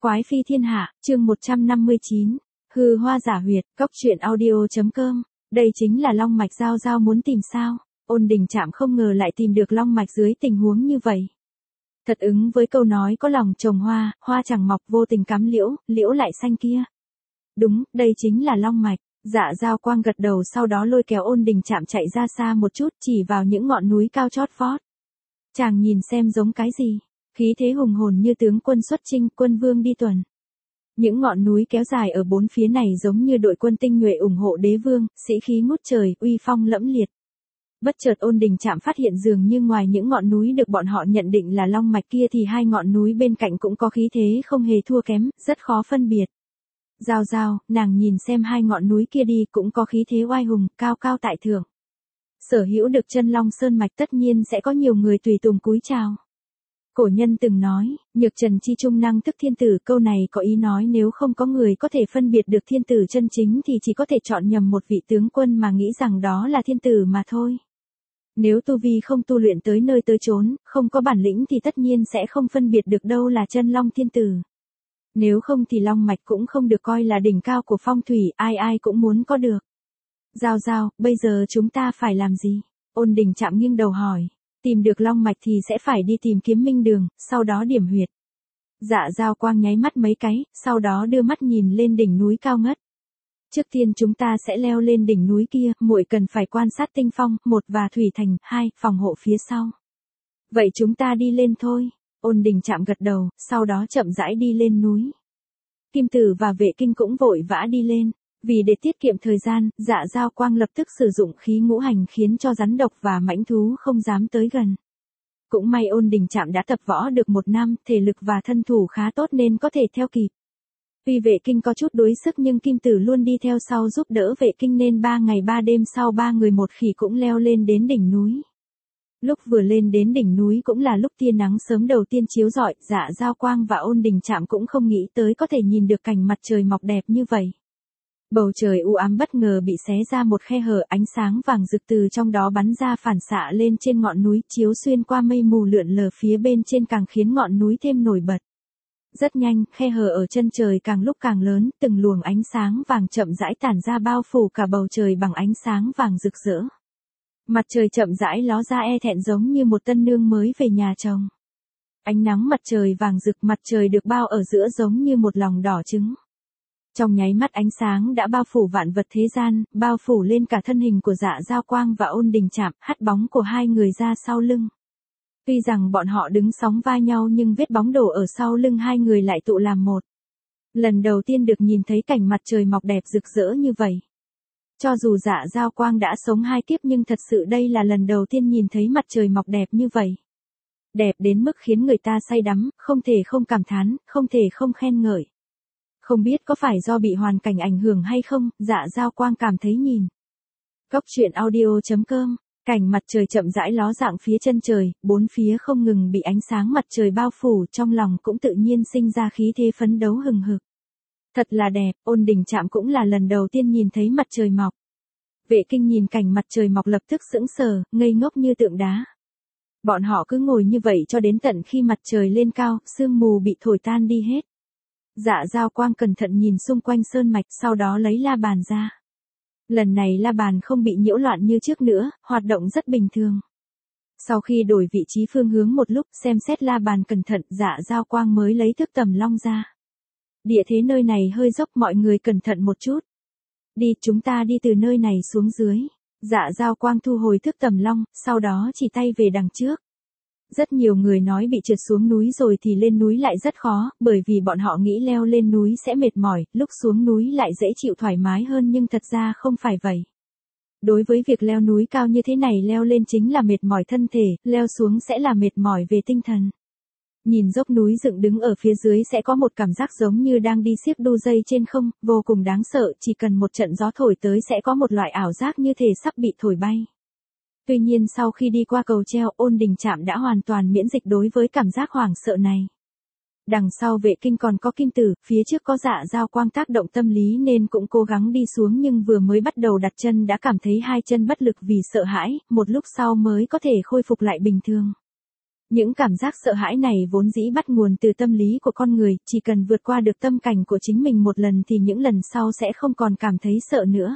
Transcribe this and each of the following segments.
Quái phi thiên hạ, chương 159. Hư hoa giả huyệt, cóc truyện audio.com. Đây chính là long mạch Giao Giao muốn tìm sao? Ôn Đình Trạm không ngờ lại tìm được long mạch dưới tình huống như vậy. Thật ứng với câu nói có lòng trồng hoa, hoa chẳng mọc vô tình cắm liễu, liễu lại xanh kia. Đúng, đây chính là long mạch. Dạ Giao Quang gật đầu, sau đó lôi kéo Ôn Đình Trạm chạy ra xa một chút, chỉ vào những ngọn núi cao chót vót. Chàng nhìn xem giống cái gì? Khí thế hùng hồn như tướng quân xuất chinh, quân vương đi tuần. Những ngọn núi kéo dài ở bốn phía này giống như đội quân tinh nhuệ ủng hộ đế vương, sĩ khí ngút trời, uy phong lẫm liệt. Bất chợt Ôn Đình Trạm phát hiện dường như ngoài những ngọn núi được bọn họ nhận định là long mạch kia thì hai ngọn núi bên cạnh cũng có khí thế không hề thua kém, rất khó phân biệt. Giao Giao, nàng nhìn xem hai ngọn núi kia đi, cũng có khí thế oai hùng, cao cao tại thượng. Sở hữu được chân long sơn mạch tất nhiên sẽ có nhiều người tùy tùng cúi chào. Cổ nhân từng nói, nhược trần chi trung năng thức thiên tử, câu này có ý nói nếu không có người có thể phân biệt được thiên tử chân chính thì chỉ có thể chọn nhầm một vị tướng quân mà nghĩ rằng đó là thiên tử mà thôi. Nếu tu vi không tu luyện tới nơi tới chốn, không có bản lĩnh thì tất nhiên sẽ không phân biệt được đâu là chân long thiên tử. Nếu không thì long mạch cũng không được coi là đỉnh cao của phong thủy, ai ai cũng muốn có được. Giao Giao, bây giờ chúng ta phải làm gì? Ôn Đình Trạm nghiêng đầu hỏi. Tìm được long mạch thì sẽ phải đi tìm Kiếm Minh Đường, sau đó điểm huyệt. Dạ Giao Quang nháy mắt mấy cái, sau đó đưa mắt nhìn lên đỉnh núi cao ngất. Trước tiên chúng ta sẽ leo lên đỉnh núi kia, muội cần phải quan sát tinh phong, 1 và thủy thành, 2, phòng hộ phía sau. Vậy chúng ta đi lên thôi. Ôn Đình Trạm gật đầu, sau đó chậm rãi đi lên núi. Kim Tử và Vệ Kinh cũng vội vã đi lên. Vì để tiết kiệm thời gian, Dạ Giao Quang lập tức sử dụng khí ngũ hành khiến cho rắn độc và mãnh thú không dám tới gần. Cũng may Ôn Đình Trạm đã tập võ được 1 năm, thể lực và thân thủ khá tốt nên có thể theo kịp. Tuy Vệ Kinh có chút đuối sức nhưng Kim Tử luôn đi theo sau giúp đỡ Vệ Kinh nên 3 ngày 3 đêm sau 3 người một khỉ cũng leo lên đến đỉnh núi. Lúc vừa lên đến đỉnh núi cũng là lúc tia nắng sớm đầu tiên chiếu rọi, Dạ Giao Quang và Ôn Đình Trạm cũng không nghĩ tới có thể nhìn được cảnh mặt trời mọc đẹp như vậy. Bầu trời u ám bất ngờ bị xé ra một khe hở, ánh sáng vàng rực từ trong đó bắn ra phản xạ lên trên ngọn núi, chiếu xuyên qua mây mù lượn lờ phía bên trên càng khiến ngọn núi thêm nổi bật. Rất nhanh, khe hở ở chân trời càng lúc càng lớn, từng luồng ánh sáng vàng chậm rãi tản ra bao phủ cả bầu trời bằng ánh sáng vàng rực rỡ. Mặt trời chậm rãi ló ra e thẹn giống như một tân nương mới về nhà chồng. Ánh nắng mặt trời vàng rực, mặt trời được bao ở giữa giống như một lòng đỏ trứng. Trong nháy mắt ánh sáng đã bao phủ vạn vật thế gian, bao phủ lên cả thân hình của Dạ Giao Quang và Ôn Đình Trạm, hắt bóng của hai người ra sau lưng. Tuy rằng bọn họ đứng sóng vai nhau nhưng vết bóng đổ ở sau lưng hai người lại tụ làm một. Lần đầu tiên được nhìn thấy cảnh mặt trời mọc đẹp rực rỡ như vậy. Cho dù Dạ Giao Quang đã sống 2 kiếp nhưng thật sự đây là lần đầu tiên nhìn thấy mặt trời mọc đẹp như vậy. Đẹp đến mức khiến người ta say đắm, không thể không cảm thán, không thể không khen ngợi. Không biết có phải do bị hoàn cảnh ảnh hưởng hay không, Dạ Giao Quang cảm thấy nhìn. Cóc truyện audio.com, cảnh mặt trời chậm rãi ló dạng phía chân trời, bốn phía không ngừng bị ánh sáng mặt trời bao phủ, trong lòng cũng tự nhiên sinh ra khí thế phấn đấu hừng hực. Thật là đẹp, Ôn Đình Trạm cũng là lần đầu tiên nhìn thấy mặt trời mọc. Vệ Kinh nhìn cảnh mặt trời mọc lập tức sững sờ, ngây ngốc như tượng đá. Bọn họ cứ ngồi như vậy cho đến tận khi mặt trời lên cao, sương mù bị thổi tan đi hết. Dạ Giao Quang cẩn thận nhìn xung quanh sơn mạch, sau đó lấy la bàn ra. Lần này la bàn không bị nhiễu loạn như trước nữa, hoạt động rất bình thường. Sau khi đổi vị trí phương hướng một lúc, xem xét la bàn cẩn thận, Dạ Giao Quang mới lấy thước tầm long ra. Địa thế nơi này hơi dốc, mọi người cẩn thận một chút. Đi, chúng ta đi từ nơi này xuống dưới. Dạ Giao Quang thu hồi thước tầm long, sau đó chỉ tay về đằng trước. Rất nhiều người nói bị trượt xuống núi rồi thì lên núi lại rất khó, bởi vì bọn họ nghĩ leo lên núi sẽ mệt mỏi, lúc xuống núi lại dễ chịu thoải mái hơn nhưng thật ra không phải vậy. Đối với việc leo núi cao như thế này, leo lên chính là mệt mỏi thân thể, leo xuống sẽ là mệt mỏi về tinh thần. Nhìn dốc núi dựng đứng ở phía dưới sẽ có một cảm giác giống như đang đi xiếc đu dây trên không, vô cùng đáng sợ, chỉ cần một trận gió thổi tới sẽ có một loại ảo giác như thể sắp bị thổi bay. Tuy nhiên sau khi đi qua cầu treo, Ôn Đình Trạm đã hoàn toàn miễn dịch đối với cảm giác hoảng sợ này. Đằng sau Vệ Kinh còn có Kim Tử, phía trước có Dạ Giao Quang tác động tâm lý nên cũng cố gắng đi xuống nhưng vừa mới bắt đầu đặt chân đã cảm thấy hai chân bất lực vì sợ hãi, một lúc sau mới có thể khôi phục lại bình thường. Những cảm giác sợ hãi này vốn dĩ bắt nguồn từ tâm lý của con người, chỉ cần vượt qua được tâm cảnh của chính mình một lần thì những lần sau sẽ không còn cảm thấy sợ nữa.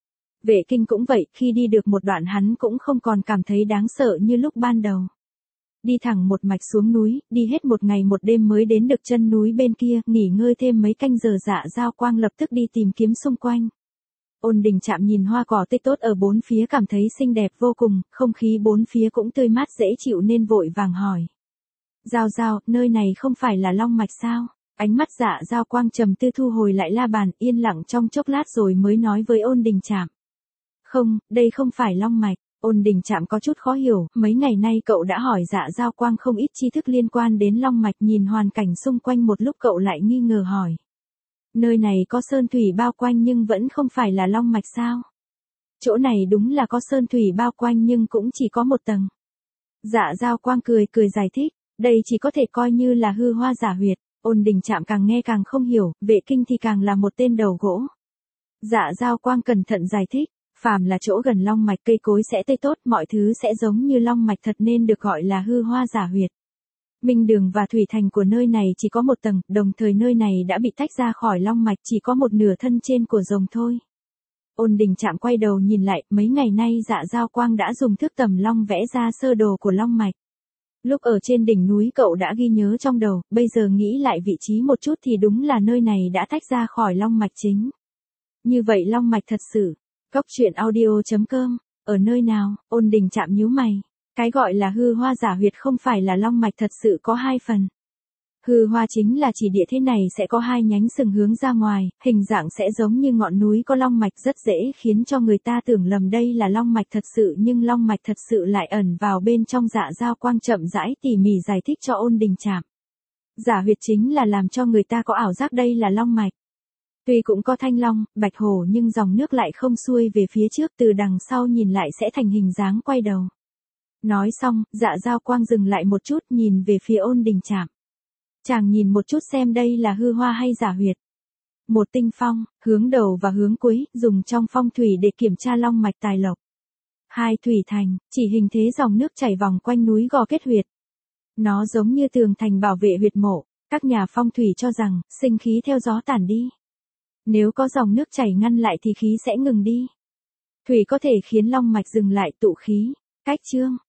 Vệ Kinh cũng vậy, khi đi được một đoạn hắn cũng không còn cảm thấy đáng sợ như lúc ban đầu. Đi thẳng một mạch xuống núi, đi hết một ngày một đêm mới đến được chân núi bên kia, nghỉ ngơi thêm mấy canh giờ Dạ Dao Quang lập tức đi tìm kiếm xung quanh. Ôn Đình Trạm nhìn hoa cỏ tươi tốt ở bốn phía cảm thấy xinh đẹp vô cùng, không khí bốn phía cũng tươi mát dễ chịu nên vội vàng hỏi. Giao Giao, nơi này không phải là Long Mạch sao? Ánh mắt Dạ Dao Quang trầm tư thu hồi lại la bàn, yên lặng trong chốc lát rồi mới nói với Ôn Đình Trạm. Không, đây không phải Long Mạch. Ôn Đình Trạm có chút khó hiểu, mấy ngày nay cậu đã hỏi Dạ Dao Quang không ít tri thức liên quan đến Long Mạch, nhìn hoàn cảnh xung quanh một lúc cậu lại nghi ngờ hỏi. Nơi này có sơn thủy bao quanh nhưng vẫn không phải là Long Mạch sao? Chỗ này đúng là có sơn thủy bao quanh nhưng cũng chỉ có một tầng. Dạ Dao Quang cười giải thích, đây chỉ có thể coi như là hư hoa giả huyệt. Ôn Đình Trạm càng nghe càng không hiểu, Vệ Kinh thì càng là một tên đầu gỗ. Dạ Dao Quang cẩn thận giải thích, phàm là chỗ gần long mạch cây cối sẽ tươi tốt, mọi thứ sẽ giống như long mạch thật nên được gọi là hư hoa giả huyệt. Minh đường và thủy thành của nơi này chỉ có một tầng, đồng thời nơi này đã bị tách ra khỏi long mạch, chỉ có một nửa thân trên của rồng thôi. Ôn Đình Trạm quay đầu nhìn lại, mấy ngày nay Dạ Dao Quang đã dùng thước tầm long vẽ ra sơ đồ của long mạch. Lúc ở trên đỉnh núi cậu đã ghi nhớ trong đầu, bây giờ nghĩ lại vị trí một chút thì đúng là nơi này đã tách ra khỏi long mạch chính. Như vậy long mạch thật sự. Cốc truyện audio.com, ở nơi nào? Ôn Đình Trạm nhíu mày. Cái gọi là hư hoa giả huyệt không phải là long mạch thật sự có hai phần. Hư hoa chính là chỉ địa thế này sẽ có hai nhánh sừng hướng ra ngoài, hình dạng sẽ giống như ngọn núi có long mạch, rất dễ khiến cho người ta tưởng lầm đây là long mạch thật sự, nhưng long mạch thật sự lại ẩn vào bên trong. Dạ Dao Quang chậm rãi tỉ mỉ giải thích cho Ôn Đình Trạm. Giả huyệt chính là làm cho người ta có ảo giác đây là long mạch. Tuy cũng có thanh long, bạch hổ nhưng dòng nước lại không xuôi về phía trước, từ đằng sau nhìn lại sẽ thành hình dáng quay đầu. Nói xong, Dạ Dao Quang dừng lại một chút nhìn về phía Ôn Đình Trạm. Chàng nhìn một chút xem đây là hư hoa hay giả huyệt. Một tinh phong, hướng đầu và hướng cuối, dùng trong phong thủy để kiểm tra long mạch tài lộc. Hai thủy thành, chỉ hình thế dòng nước chảy vòng quanh núi gò kết huyệt. Nó giống như tường thành bảo vệ huyệt mộ, các nhà phong thủy cho rằng, sinh khí theo gió tản đi. Nếu có dòng nước chảy ngăn lại thì khí sẽ ngừng đi. Thủy có thể khiến long mạch dừng lại tụ khí. Cách chương